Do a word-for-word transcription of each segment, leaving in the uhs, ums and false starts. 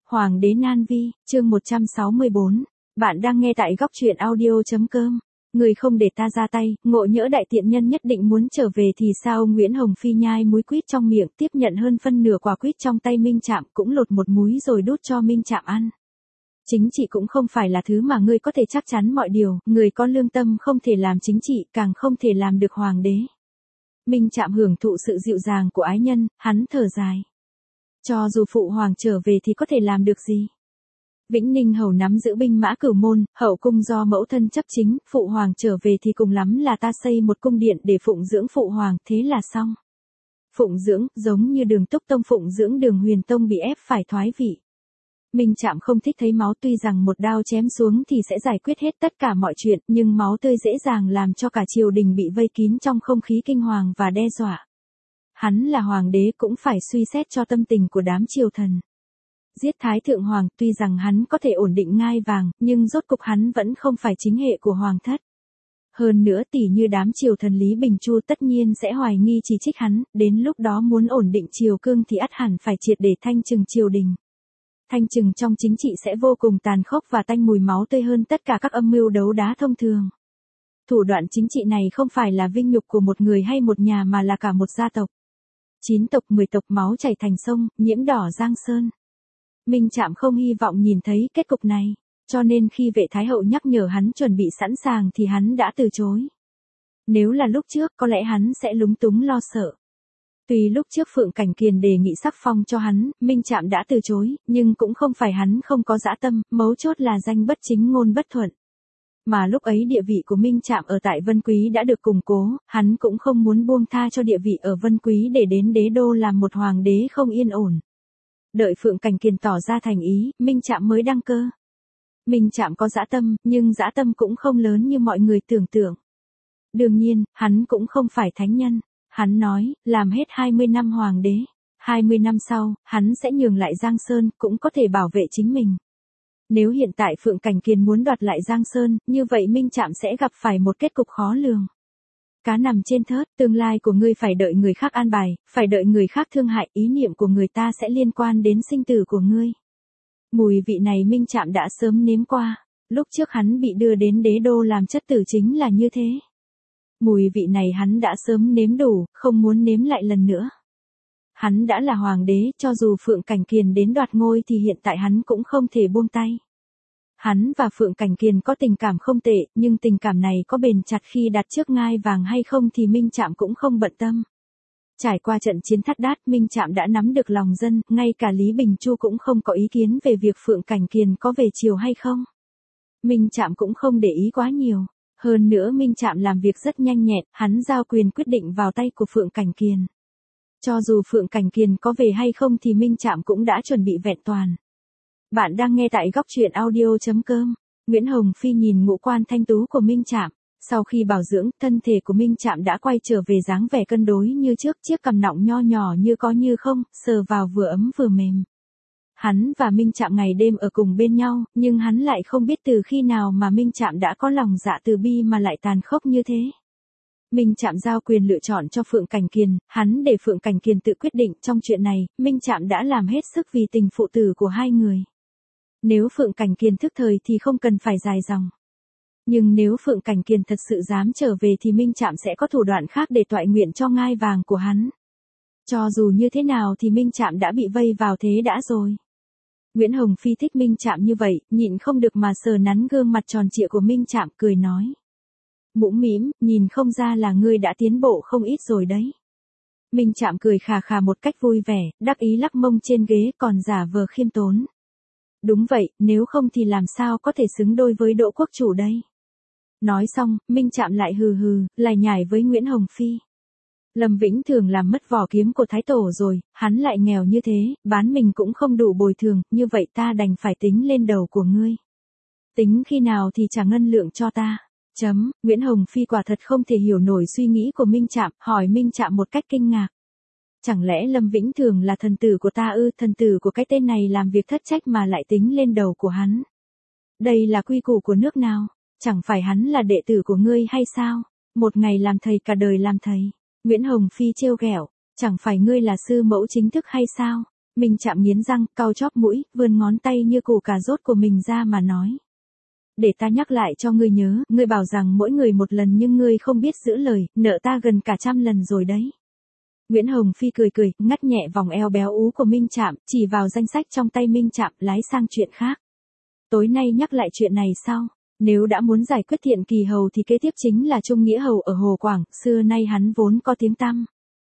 Hoàng đế Nan Vi, chương một trăm sáu mươi bốn. Bạn đang nghe tại góc truyện audio.com. Người không để ta ra tay, ngộ nhỡ đại tiện nhân nhất định muốn trở về thì sao? Nguyễn Hồng Phi nhai múi quýt trong miệng, tiếp nhận hơn phân nửa quả quýt trong tay Minh Trạm, cũng lột một múi rồi đút cho Minh Trạm ăn. Chính trị cũng không phải là thứ mà ngươi có thể chắc chắn mọi điều, người có lương tâm không thể làm chính trị, càng không thể làm được hoàng đế. Minh Trạm hưởng thụ sự dịu dàng của ái nhân, hắn thở dài. Cho dù phụ hoàng trở về thì có thể làm được gì? Vĩnh Ninh hầu nắm giữ binh mã Cửu Môn, hậu cung do mẫu thân chấp chính, phụ hoàng trở về thì cùng lắm là ta xây một cung điện để phụng dưỡng phụ hoàng, thế là xong. Phụng dưỡng, giống như Đường Túc Tông phụng dưỡng Đường Huyền Tông bị ép phải thoái vị. Minh Trạm không thích thấy máu, tuy rằng một đao chém xuống thì sẽ giải quyết hết tất cả mọi chuyện, nhưng máu tươi dễ dàng làm cho cả triều đình bị vây kín trong không khí kinh hoàng và đe dọa. Hắn là hoàng đế cũng phải suy xét cho tâm tình của đám triều thần. Giết Thái Thượng Hoàng, tuy rằng hắn có thể ổn định ngai vàng, nhưng rốt cục hắn vẫn không phải chính hệ của hoàng thất. Hơn nữa tỉ như đám triều thần Lý Bình Chu tất nhiên sẽ hoài nghi chỉ trích hắn, đến lúc đó muốn ổn định triều cương thì ắt hẳn phải triệt để thanh trừng triều đình. Thanh trừng trong chính trị sẽ vô cùng tàn khốc và tanh mùi máu tươi hơn tất cả các âm mưu đấu đá thông thường. Thủ đoạn chính trị này không phải là vinh nhục của một người hay một nhà mà là cả một gia tộc. Chín tộc mười tộc máu chảy thành sông, nhiễm đỏ Giang Sơn. Minh Trạm không hy vọng nhìn thấy kết cục này, cho nên khi vệ thái hậu nhắc nhở hắn chuẩn bị sẵn sàng thì hắn đã từ chối. Nếu là lúc trước có lẽ hắn sẽ lúng túng lo sợ. Tuy lúc trước Phượng Cảnh Kiền đề nghị sắc phong cho hắn, Minh Trạm đã từ chối, nhưng cũng không phải hắn không có dã tâm, mấu chốt là danh bất chính ngôn bất thuận. Mà lúc ấy địa vị của Minh Trạm ở tại Vân Quý đã được củng cố, hắn cũng không muốn buông tha cho địa vị ở Vân Quý để đến đế đô làm một hoàng đế không yên ổn. Đợi Phượng Cảnh Kiền tỏ ra thành ý, Minh Trạm mới đăng cơ. Minh Trạm có dã tâm, nhưng dã tâm cũng không lớn như mọi người tưởng tượng. Đương nhiên, hắn cũng không phải thánh nhân. Hắn nói, làm hết hai mươi năm hoàng đế, hai mươi năm sau, hắn sẽ nhường lại Giang Sơn, cũng có thể bảo vệ chính mình. Nếu hiện tại Phượng Cảnh Kiền muốn đoạt lại Giang Sơn, như vậy Minh Trạm sẽ gặp phải một kết cục khó lường. Cá nằm trên thớt, tương lai của ngươi phải đợi người khác an bài, phải đợi người khác thương hại, ý niệm của người ta sẽ liên quan đến sinh tử của ngươi. Mùi vị này Minh Trạm đã sớm nếm qua, lúc trước hắn bị đưa đến đế đô làm chất tử chính là như thế. Mùi vị này hắn đã sớm nếm đủ, không muốn nếm lại lần nữa. Hắn đã là hoàng đế, cho dù Phượng Cảnh Kiền đến đoạt ngôi thì hiện tại hắn cũng không thể buông tay. Hắn và Phượng Cảnh Kiền có tình cảm không tệ, nhưng tình cảm này có bền chặt khi đặt trước ngai vàng hay không thì Minh Trạm cũng không bận tâm. Trải qua trận chiến Thắt Đát, Minh Trạm đã nắm được lòng dân, ngay cả Lý Bình Chu cũng không có ý kiến về việc Phượng Cảnh Kiền có về triều hay không. Minh Trạm cũng không để ý quá nhiều. Hơn nữa Minh Trạm làm việc rất nhanh nhẹn, hắn giao quyền quyết định vào tay của Phượng Cảnh Kiền. Cho dù Phượng Cảnh Kiền có về hay không thì Minh Trạm cũng đã chuẩn bị vẹn toàn. Bạn đang nghe tại góc truyện audio.com. Nguyễn Hồng Phi nhìn ngũ quan thanh tú của Minh Trạm. Sau khi bảo dưỡng, thân thể của Minh Trạm đã quay trở về dáng vẻ cân đối như trước, chiếc cằm nọng nho nhỏ như có như không, sờ vào vừa ấm vừa mềm. Hắn và Minh Trạm ngày đêm ở cùng bên nhau, nhưng hắn lại không biết từ khi nào mà Minh Trạm đã có lòng dạ từ bi mà lại tàn khốc như thế. Minh Trạm giao quyền lựa chọn cho Phượng Cảnh Kiền, hắn để Phượng Cảnh Kiền tự quyết định. Trong chuyện này, Minh Trạm đã làm hết sức vì tình phụ tử của hai người. Nếu Phượng Cảnh Kiền thức thời thì không cần phải dài dòng. Nhưng nếu Phượng Cảnh Kiền thật sự dám trở về thì Minh Trạm sẽ có thủ đoạn khác để toại nguyện cho ngai vàng của hắn. Cho dù như thế nào thì Minh Trạm đã bị vây vào thế đã rồi. Nguyễn Hồng Phi thích Minh Trạm như vậy, nhịn không được mà sờ nắn gương mặt tròn trịa của Minh Trạm, cười nói. Mũm mĩm, nhìn không ra là ngươi đã tiến bộ không ít rồi đấy. Minh Trạm cười khà khà một cách vui vẻ, đắc ý lắc mông trên ghế còn giả vờ khiêm tốn. Đúng vậy, nếu không thì làm sao có thể xứng đôi với Đỗ quốc chủ đây. Nói xong, Minh Trạm lại hừ hừ, lải nhải với Nguyễn Hồng Phi. Lâm Vĩnh Thường làm mất vỏ kiếm của Thái Tổ rồi, hắn lại nghèo như thế, bán mình cũng không đủ bồi thường, như vậy ta đành phải tính lên đầu của ngươi. Tính khi nào thì trả ngân lượng cho ta. Chấm, Nguyễn Hồng Phi quả thật không thể hiểu nổi suy nghĩ của Minh Trạm, hỏi Minh Trạm một cách kinh ngạc. Chẳng lẽ Lâm Vĩnh Thường là thần tử của ta ư? Thần tử của cái tên này làm việc thất trách mà lại tính lên đầu của hắn. Đây là quy củ của nước nào? Chẳng phải hắn là đệ tử của ngươi hay sao? Một ngày làm thầy cả đời làm thầy. Nguyễn Hồng Phi trêu ghẹo, chẳng phải ngươi là sư mẫu chính thức hay sao? Minh Trạm nghiến răng, cau chóp mũi, vươn ngón tay như củ cà rốt của mình ra mà nói. Để ta nhắc lại cho ngươi nhớ, ngươi bảo rằng mỗi người một lần nhưng ngươi không biết giữ lời, nợ ta gần cả trăm lần rồi đấy. Nguyễn Hồng Phi cười cười, ngắt nhẹ vòng eo béo ú của Minh Trạm, chỉ vào danh sách trong tay Minh Trạm, lái sang chuyện khác. Tối nay nhắc lại chuyện này sau. Nếu đã muốn giải quyết Thiện Kỳ Hầu thì kế tiếp chính là Trung Nghĩa Hầu ở Hồ Quảng, xưa nay hắn vốn có tiếng tăm.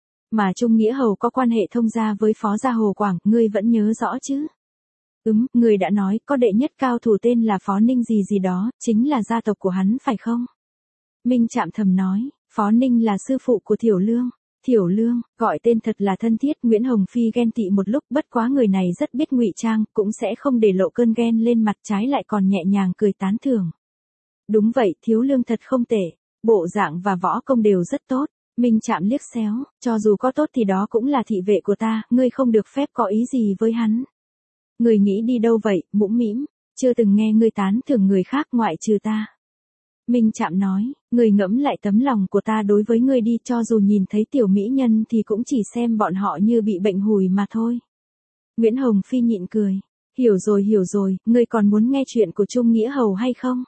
Mà Trung Nghĩa Hầu có quan hệ thông gia với Phó gia Hồ Quảng, ngươi vẫn nhớ rõ chứ? Ừm, người đã nói, có đệ nhất cao thủ tên là Phó Ninh gì gì đó, chính là gia tộc của hắn phải không? Minh Trạm thầm nói, Phó Ninh là sư phụ của Thiểu Lương. Thiểu Lương, gọi tên thật là thân thiết. Nguyễn Hồng Phi ghen tị một lúc, bất quá người này rất biết ngụy trang, cũng sẽ không để lộ cơn ghen lên mặt, trái lại còn nhẹ nhàng cười tán thưởng. Đúng vậy, Thiếu Lương thật không tệ, bộ dạng và võ công đều rất tốt. Minh Trạm liếc xéo, cho dù có tốt thì đó cũng là thị vệ của ta, ngươi không được phép có ý gì với hắn. Ngươi nghĩ đi đâu vậy, mũm mĩm, chưa từng nghe ngươi tán thưởng người khác ngoại trừ ta. Minh Trạm nói, ngươi ngẫm lại tấm lòng của ta đối với ngươi đi, cho dù nhìn thấy tiểu mỹ nhân thì cũng chỉ xem bọn họ như bị bệnh hùi mà thôi. Nguyễn Hồng Phi nhịn cười, hiểu rồi hiểu rồi, ngươi còn muốn nghe chuyện của Trung Nghĩa Hầu hay không?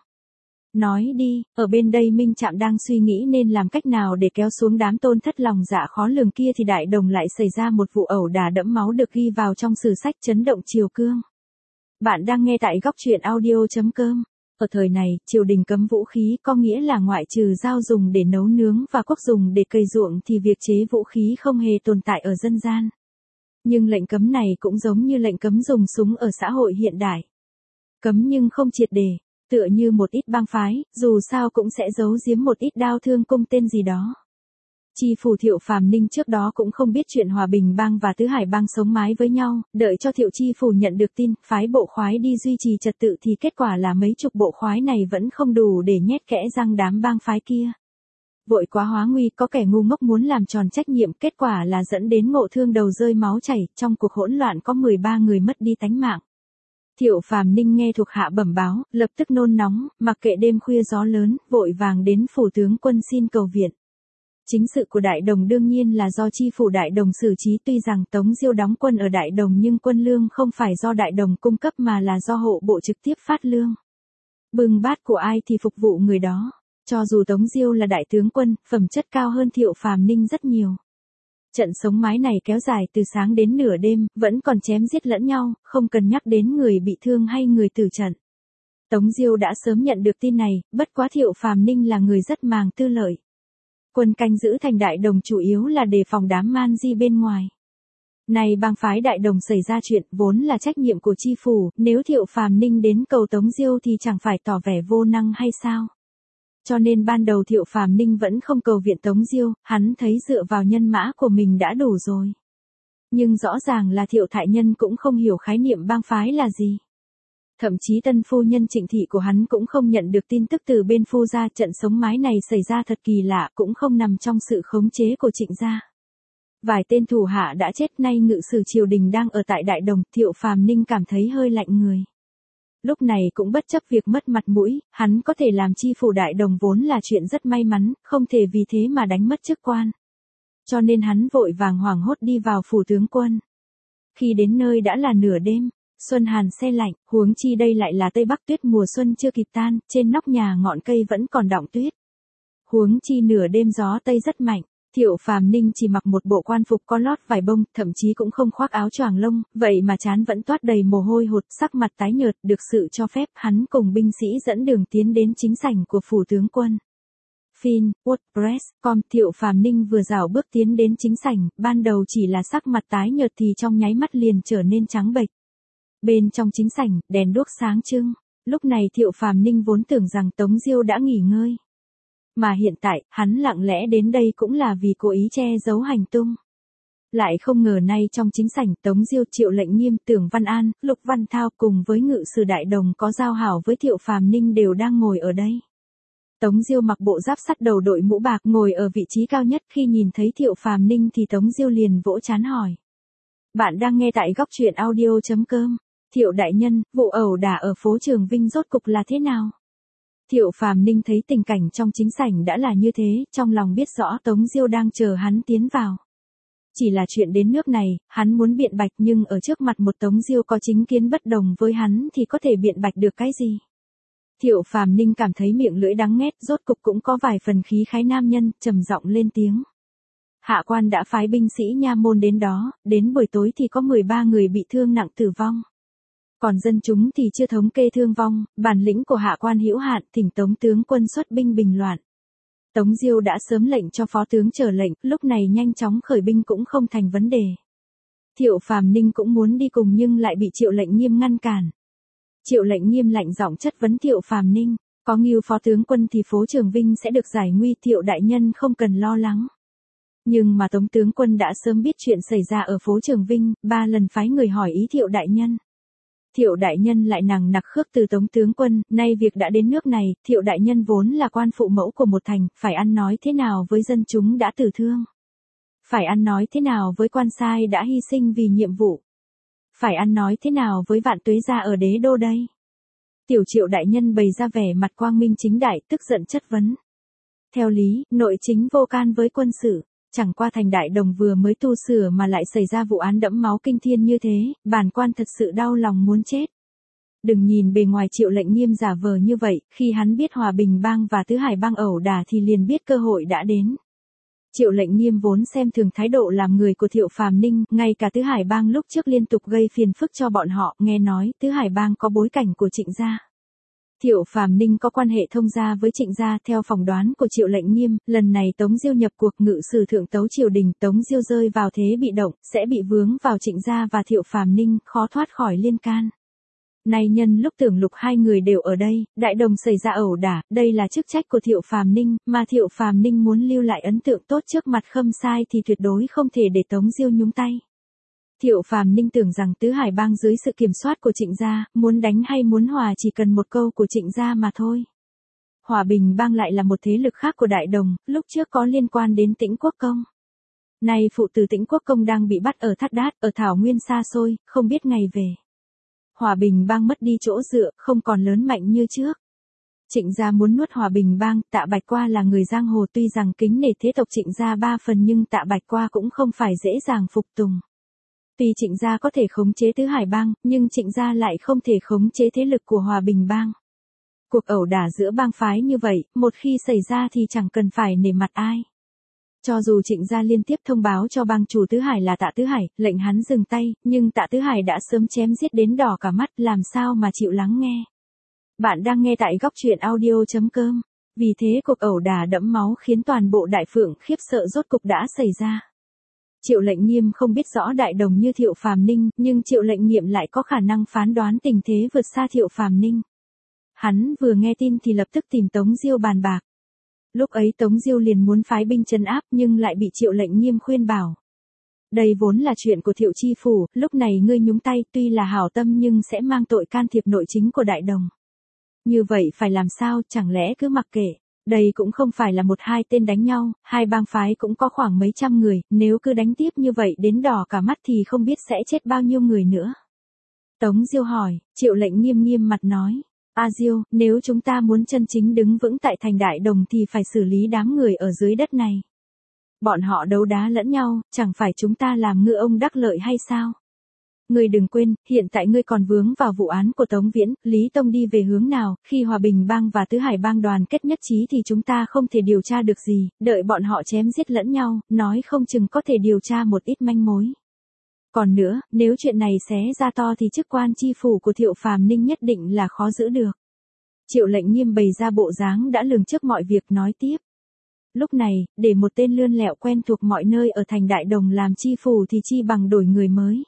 Nói đi, ở bên đây Minh Trạm đang suy nghĩ nên làm cách nào để kéo xuống đám tôn thất lòng dạ khó lường kia thì Đại Đồng lại xảy ra một vụ ẩu đả đẫm máu được ghi vào trong sử sách chấn động triều cương. Bạn đang nghe tại góc truyện audio chấm com. Ở thời này, triều đình cấm vũ khí có nghĩa là ngoại trừ dao dùng để nấu nướng và cuốc dùng để cày ruộng thì việc chế vũ khí không hề tồn tại ở dân gian. Nhưng lệnh cấm này cũng giống như lệnh cấm dùng súng ở xã hội hiện đại. Cấm nhưng không triệt để. Tựa như một ít bang phái, dù sao cũng sẽ giấu giếm một ít đao thương cung tên gì đó. Chi phủ Thiệu Phàm Ninh trước đó cũng không biết chuyện Hòa Bình bang và Tứ Hải bang sống mái với nhau, đợi cho Thiệu chi phủ nhận được tin, phái bộ khoái đi duy trì trật tự thì kết quả là mấy chục bộ khoái này vẫn không đủ để nhét kẽ răng đám bang phái kia. Vội quá hóa nguy, có kẻ ngu ngốc muốn làm tròn trách nhiệm, kết quả là dẫn đến ngộ thương đầu rơi máu chảy, trong cuộc hỗn loạn có mười ba người mất đi tánh mạng. Thiệu Phàm Ninh nghe thuộc hạ bẩm báo, lập tức nôn nóng, mặc kệ đêm khuya gió lớn, vội vàng đến phủ tướng quân xin cầu viện. Chính sự của Đại Đồng đương nhiên là do chi phủ Đại Đồng xử trí, tuy rằng Tống Diêu đóng quân ở Đại Đồng nhưng quân lương không phải do Đại Đồng cung cấp mà là do hộ bộ trực tiếp phát lương. Bưng bát của ai thì phục vụ người đó. Cho dù Tống Diêu là đại tướng quân, phẩm chất cao hơn Thiệu Phàm Ninh rất nhiều. Trận sống mái này kéo dài từ sáng đến nửa đêm, vẫn còn chém giết lẫn nhau, không cần nhắc đến người bị thương hay người tử trận. Tống Diêu đã sớm nhận được tin này, bất quá Thiệu Phàm Ninh là người rất màng tư lợi. Quân canh giữ thành Đại Đồng chủ yếu là đề phòng đám man di bên ngoài. Này bang phái Đại Đồng xảy ra chuyện, vốn là trách nhiệm của chi phủ, nếu Thiệu Phàm Ninh đến cầu Tống Diêu thì chẳng phải tỏ vẻ vô năng hay sao? Cho nên ban đầu Thiệu Phàm Ninh vẫn không cầu viện Tống Diêu, hắn thấy dựa vào nhân mã của mình đã đủ rồi. Nhưng rõ ràng là Thiệu Thái Nhân cũng không hiểu khái niệm bang phái là gì. Thậm chí tân phu nhân Trịnh thị của hắn cũng không nhận được tin tức từ bên phu gia. Trận sống mái này xảy ra thật kỳ lạ, cũng không nằm trong sự khống chế của Trịnh gia. Vài tên thủ hạ đã chết, nay ngự sử triều đình đang ở tại Đại Đồng, Thiệu Phàm Ninh cảm thấy hơi lạnh người. Lúc này cũng bất chấp việc mất mặt mũi, hắn có thể làm chi phủ Đại Đồng vốn là chuyện rất may mắn, không thể vì thế mà đánh mất chức quan. Cho nên hắn vội vàng hoảng hốt đi vào phủ tướng quân. Khi đến nơi đã là nửa đêm, xuân hàn se lạnh, huống chi đây lại là Tây Bắc, tuyết mùa xuân chưa kịp tan, trên nóc nhà ngọn cây vẫn còn đọng tuyết. Huống chi nửa đêm gió Tây rất mạnh. Thiệu Phàm Ninh chỉ mặc một bộ quan phục có lót vải bông, thậm chí cũng không khoác áo choàng lông, vậy mà trán vẫn toát đầy mồ hôi hột, sắc mặt tái nhợt. Được sự cho phép, hắn cùng binh sĩ dẫn đường tiến đến chính sảnh của phủ tướng quân. Fin, WordPress, com. Thiệu Phàm Ninh vừa rảo bước tiến đến chính sảnh, ban đầu chỉ là sắc mặt tái nhợt thì trong nháy mắt liền trở nên trắng bệch. Bên trong chính sảnh, đèn đuốc sáng trưng. Lúc này Thiệu Phàm Ninh vốn tưởng rằng Tống Diêu đã nghỉ ngơi. Mà hiện tại, hắn lặng lẽ đến đây cũng là vì cố ý che giấu hành tung. Lại không ngờ nay trong chính sảnh, Tống Diêu, Triệu Lệnh Nghiêm, Tưởng Văn An, Lục Văn Thao cùng với ngự sử Đại Đồng có giao hảo với Thiệu Phàm Ninh đều đang ngồi ở đây. Tống Diêu mặc bộ giáp sắt, đầu đội mũ bạc, ngồi ở vị trí cao nhất. Khi nhìn thấy Thiệu Phàm Ninh thì Tống Diêu liền vỗ trán hỏi. Bạn đang nghe tại góc truyện audio chấm com. Thiệu đại nhân, vụ ẩu đả ở phố Trường Vinh rốt cục là thế nào? Thiệu Phàm Ninh thấy tình cảnh trong chính sảnh đã là như thế, trong lòng biết rõ Tống Diêu đang chờ hắn tiến vào. Chỉ là chuyện đến nước này, hắn muốn biện bạch nhưng ở trước mặt một Tống Diêu có chính kiến bất đồng với hắn thì có thể biện bạch được cái gì. Thiệu Phàm Ninh cảm thấy miệng lưỡi đắng nghét, rốt cục cũng có vài phần khí khái nam nhân, trầm giọng lên tiếng. Hạ quan đã phái binh sĩ nha môn đến đó, đến buổi tối thì có mười ba người bị thương nặng tử vong. Còn dân chúng thì chưa thống kê thương vong, bản lĩnh của hạ quan hữu hạn, thỉnh Tống tướng quân xuất binh bình loạn. Tống Diêu đã sớm lệnh cho phó tướng chờ lệnh, lúc này nhanh chóng khởi binh cũng không thành vấn đề. Thiệu Phàm Ninh cũng muốn đi cùng nhưng lại bị Triệu Lệnh Nghiêm ngăn cản. Triệu Lệnh Nghiêm lạnh giọng chất vấn Thiệu Phàm Ninh, có Ngưu phó tướng quân thì phố Trường Vinh sẽ được giải nguy, Thiệu đại nhân không cần lo lắng. Nhưng mà Tống tướng quân đã sớm biết chuyện xảy ra ở phố Trường Vinh, ba lần phái người hỏi ý Thiệu đại nhân. Thiệu đại nhân lại nằng nặc khước từ Tống tướng quân, nay việc đã đến nước này, Thiệu đại nhân vốn là quan phụ mẫu của một thành, phải ăn nói thế nào với dân chúng đã tử thương? Phải ăn nói thế nào với quan sai đã hy sinh vì nhiệm vụ? Phải ăn nói thế nào với Vạn Tuế gia ở đế đô đây? Tiểu Triệu đại nhân bày ra vẻ mặt quang minh chính đại, tức giận chất vấn. Theo lý, nội chính vô can với quân sự. Chẳng qua thành Đại Đồng vừa mới tu sửa mà lại xảy ra vụ án đẫm máu kinh thiên như thế, bản quan thật sự đau lòng muốn chết. Đừng nhìn bề ngoài Triệu Lệnh Nghiêm giả vờ như vậy, khi hắn biết Hòa Bình bang và Tứ Hải bang ẩu đả thì liền biết cơ hội đã đến. Triệu Lệnh Nghiêm vốn xem thường thái độ làm người của Thiệu Phàm Ninh, ngay cả Tứ Hải bang lúc trước liên tục gây phiền phức cho bọn họ, nghe nói Tứ Hải bang có bối cảnh của Trịnh gia. Thiệu Phàm Ninh có quan hệ thông gia với Trịnh gia, theo phỏng đoán của Triệu Lệnh Nghiêm, lần này Tống Diêu nhập cuộc ngự sử thượng tấu triều đình, Tống Diêu rơi vào thế bị động, sẽ bị vướng vào Trịnh gia và Thiệu Phàm Ninh, khó thoát khỏi liên can. Nay nhân lúc Tưởng Lục hai người đều ở đây, Đại Đồng xảy ra ẩu đả, đây là chức trách của Thiệu Phàm Ninh, mà Thiệu Phàm Ninh muốn lưu lại ấn tượng tốt trước mặt Khâm Sai thì tuyệt đối không thể để Tống Diêu nhúng tay. Thiệu Phàm Ninh tưởng rằng Tứ Hải bang dưới sự kiểm soát của Trịnh gia, muốn đánh hay muốn hòa chỉ cần một câu của Trịnh gia mà thôi. Hòa Bình bang lại là một thế lực khác của Đại Đồng, lúc trước có liên quan đến Tĩnh Quốc Công. Nay phụ tử Tĩnh Quốc Công đang bị bắt ở Thát Đát, ở Thảo Nguyên xa xôi, không biết ngày về. Hòa Bình bang mất đi chỗ dựa, không còn lớn mạnh như trước. Trịnh gia muốn nuốt Hòa Bình bang, Tạ Bạch Qua là người giang hồ, tuy rằng kính nể thế tộc Trịnh gia ba phần nhưng Tạ Bạch Qua cũng không phải dễ dàng phục tùng. Tuy Trịnh gia có thể khống chế Tứ Hải bang, nhưng Trịnh gia lại không thể khống chế thế lực của Hòa Bình bang. Cuộc ẩu đả giữa bang phái như vậy, một khi xảy ra thì chẳng cần phải nể mặt ai. Cho dù Trịnh gia liên tiếp thông báo cho bang chủ Tứ Hải là Tạ Tứ Hải, lệnh hắn dừng tay, nhưng Tạ Tứ Hải đã sớm chém giết đến đỏ cả mắt, làm sao mà chịu lắng nghe. Bạn đang nghe tại góc truyện audio chấm com. Vì thế cuộc ẩu đả đẫm máu khiến toàn bộ Đại Phượng khiếp sợ rốt cục đã xảy ra. Triệu Lệnh Nghiêm không biết rõ Đại Đồng như Thiệu Phàm Ninh, nhưng Triệu Lệnh Nghiệm lại có khả năng phán đoán tình thế vượt xa Thiệu Phàm Ninh. Hắn vừa nghe tin thì lập tức tìm Tống Diêu bàn bạc. Lúc ấy Tống Diêu liền muốn phái binh trấn áp nhưng lại bị Triệu Lệnh Nghiêm khuyên bảo. Đây vốn là chuyện của Thiệu chi phủ, lúc này ngươi nhúng tay tuy là hảo tâm nhưng sẽ mang tội can thiệp nội chính của Đại Đồng. Như vậy phải làm sao, chẳng lẽ cứ mặc kệ. Đây cũng không phải là một hai tên đánh nhau, hai bang phái cũng có khoảng mấy trăm người, nếu cứ đánh tiếp như vậy đến đỏ cả mắt thì không biết sẽ chết bao nhiêu người nữa. Tống Diêu hỏi, Triệu Lệnh Nghiêm nghiêm mặt nói, A Diêu, nếu chúng ta muốn chân chính đứng vững tại thành Đại Đồng thì phải xử lý đám người ở dưới đất này. Bọn họ đấu đá lẫn nhau, chẳng phải chúng ta làm ngư ông đắc lợi hay sao? Ngươi đừng quên, hiện tại ngươi còn vướng vào vụ án của Tống Viễn, Lý Tông đi về hướng nào, khi Hòa Bình bang và Tứ Hải bang đoàn kết nhất trí thì chúng ta không thể điều tra được gì, đợi bọn họ chém giết lẫn nhau, nói không chừng có thể điều tra một ít manh mối. Còn nữa, nếu chuyện này xé ra to thì chức quan chi phủ của Thiệu Phàm Ninh nhất định là khó giữ được. Triệu Lệnh Nghiêm bày ra bộ dáng đã lường trước mọi việc nói tiếp. Lúc này, để một tên lươn lẹo quen thuộc mọi nơi ở thành Đại Đồng làm chi phủ thì chi bằng đổi người mới.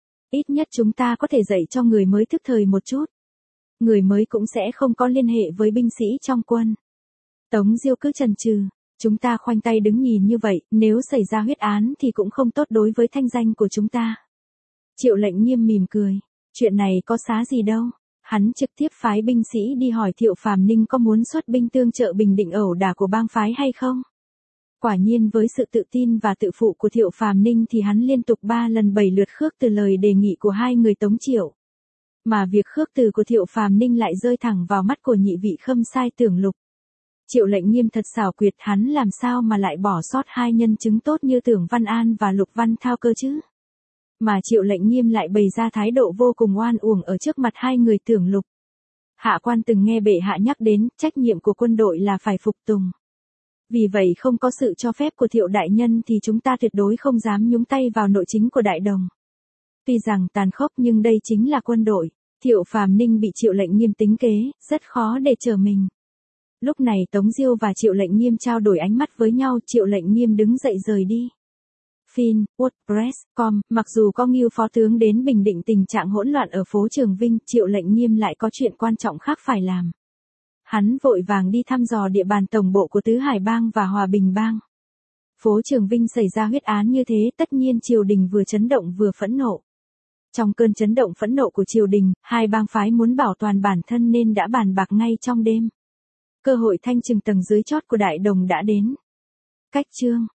Ít nhất chúng ta có thể dạy cho người mới thức thời một chút. Người mới cũng sẽ không có liên hệ với binh sĩ trong quân. Tống Diêu cứ chần chừ, chúng ta khoanh tay đứng nhìn như vậy, nếu xảy ra huyết án thì cũng không tốt đối với thanh danh của chúng ta. Triệu Lệnh Nghiêm mỉm cười, chuyện này có xá gì đâu. Hắn trực tiếp phái binh sĩ đi hỏi Thiệu Phàm Ninh có muốn xuất binh tương trợ bình định ẩu đả của bang phái hay không. Quả nhiên với sự tự tin và tự phụ của Thiệu Phàm Ninh thì hắn liên tục ba lần bảy lượt khước từ lời đề nghị của hai người Tống Triệu. Mà việc khước từ của Thiệu Phàm Ninh lại rơi thẳng vào mắt của nhị vị Khâm Sai Tưởng Lục. Triệu Lệnh Nghiêm thật xảo quyệt, hắn làm sao mà lại bỏ sót hai nhân chứng tốt như Tưởng Văn An và Lục Văn Thao cơ chứ? Mà Triệu Lệnh Nghiêm lại bày ra thái độ vô cùng oan uổng ở trước mặt hai người Tưởng Lục. Hạ quan từng nghe bệ hạ nhắc đến, trách nhiệm của quân đội là phải phục tùng. Vì vậy không có sự cho phép của Thiệu đại nhân thì chúng ta tuyệt đối không dám nhúng tay vào nội chính của đại đồng. Tuy rằng tàn khốc nhưng đây chính là quân đội. Thiệu Phàm Ninh bị Triệu Lệnh Nghiêm tính kế, rất khó để trở mình. Lúc này Tống Diêu và Triệu Lệnh Nghiêm trao đổi ánh mắt với nhau, Triệu Lệnh Nghiêm đứng dậy rời đi. Fin, WordPress, com, mặc dù có Ngưu phó tướng đến bình định tình trạng hỗn loạn ở phố Trường Vinh, Triệu Lệnh Nghiêm lại có chuyện quan trọng khác phải làm. Hắn vội vàng đi thăm dò địa bàn tổng bộ của Tứ Hải Bang và Hòa Bình Bang. Phố Trường Vinh xảy ra huyết án như thế, tất nhiên triều đình vừa chấn động vừa phẫn nộ. Trong cơn chấn động phẫn nộ của triều đình, hai bang phái muốn bảo toàn bản thân nên đã bàn bạc ngay trong đêm. Cơ hội thanh trừng tầng dưới chót của đại đồng đã đến. Cách chương